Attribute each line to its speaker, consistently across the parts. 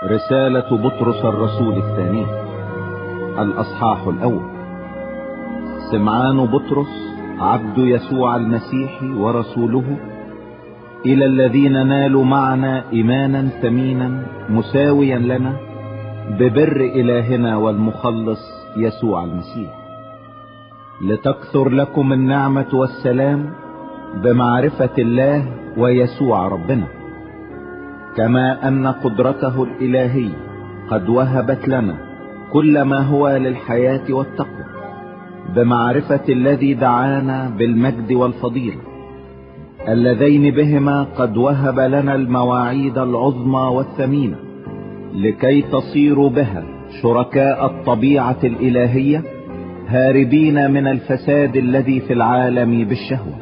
Speaker 1: رسالة بطرس الرسول الثاني، الأصحاح الأول. سمعان بطرس عبد يسوع المسيح ورسوله، إلى الذين نالوا معنا إيمانا ثمينا مساويا لنا ببر إلهنا والمخلص يسوع المسيح، لتكثر لكم النعمة والسلام بمعرفة الله ويسوع ربنا، كما أن قدرته الإلهية قد وهبت لنا كل ما هو للحياة والتقوى بمعرفة الذي دعانا بالمجد والفضيلة، اللذين بهما قد وهب لنا المواعيد العظمى والثمينة، لكي تصيروا بها شركاء الطبيعة الإلهية، هاربين من الفساد الذي في العالم بالشهوة.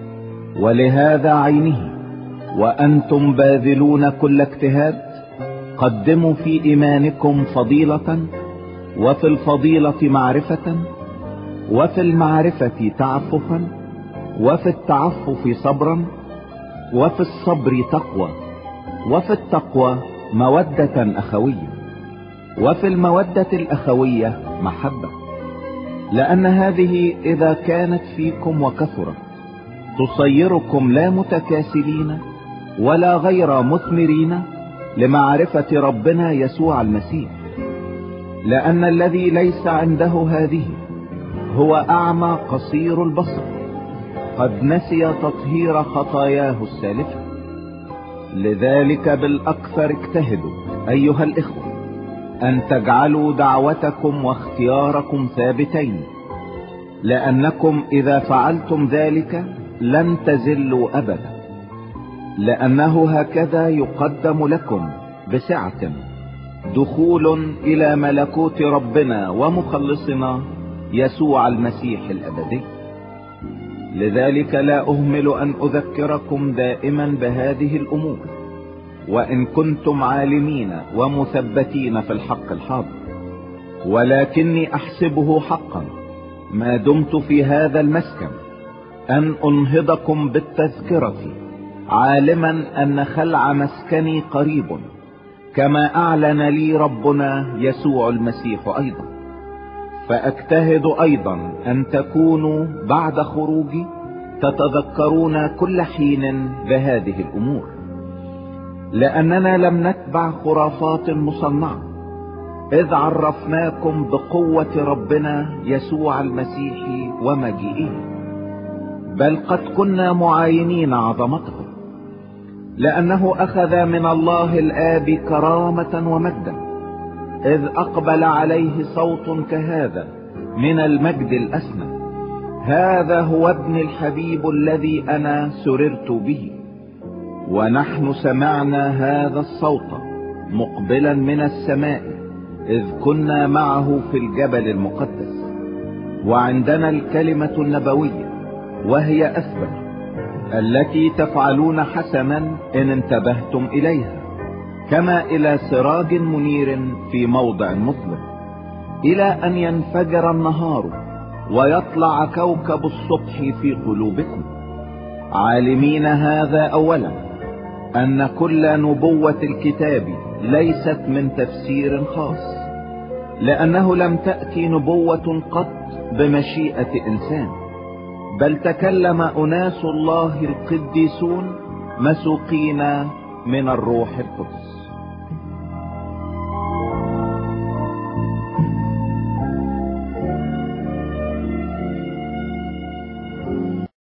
Speaker 1: ولهذا عينه وأنتم باذلون كل اجتهاد، قدموا في إيمانكم فضيلة، وفي الفضيلة معرفة، وفي المعرفة تعففا، وفي التعفف صبرا، وفي الصبر تقوى، وفي التقوى مودة أخوية، وفي المودة الأخوية محبة، لأن هذه إذا كانت فيكم وكثرت تصيركم لا متكاسلين ولا غير مثمرين لمعرفة ربنا يسوع المسيح، لأن الذي ليس عنده هذه هو أعمى قصير البصر، قد نسي تطهير خطاياه السالفة. لذلك بالأكثر اجتهدوا أيها الإخوة أن تجعلوا دعوتكم واختياركم ثابتين، لأنكم إذا فعلتم ذلك لن تزلوا أبدا، لأنه هكذا يقدم لكم بسعة دخول إلى ملكوت ربنا ومخلصنا يسوع المسيح الأبدي. لذلك لا أهمل أن أذكركم دائما بهذه الأمور، وإن كنتم عالمين ومثبتين في الحق الحاضر، ولكني أحسبه حقا ما دمت في هذا المسكن أن أنهضكم بالتذكرة، عالما أن خلع مسكني قريب، كما أعلن لي ربنا يسوع المسيح أيضا. فأجتهد أيضا أن تكونوا بعد خروجي تتذكرون كل حين بهذه الأمور، لأننا لم نتبع خرافات مصنعة، إذ عرفناكم بقوة ربنا يسوع المسيح ومجيئه، بل قد كنا معاينين عظمته، لأنه أخذ من الله الآب كرامة ومجدا، إذ أقبل عليه صوت كهذا من المجد الأسمى: هذا هو ابن الحبيب الذي أنا سررت به. ونحن سمعنا هذا الصوت مقبلا من السماء، إذ كنا معه في الجبل المقدس، وعندنا الكلمة النبوية، وهي أثبت، التي تفعلون حسنا إن انتبهتم إليها، كما إلى سراج منير في موضع مظلم، إلى أن ينفجر النهار ويطلع كوكب الصبح في قلوبكم، عالمين هذا أولا، أن كل نبوة الكتاب ليست من تفسير خاص، لأنه لم تأتي نبوة قط بمشيئة إنسان، بل تكلم أناس الله القديسون مسوقين من الروح القدس.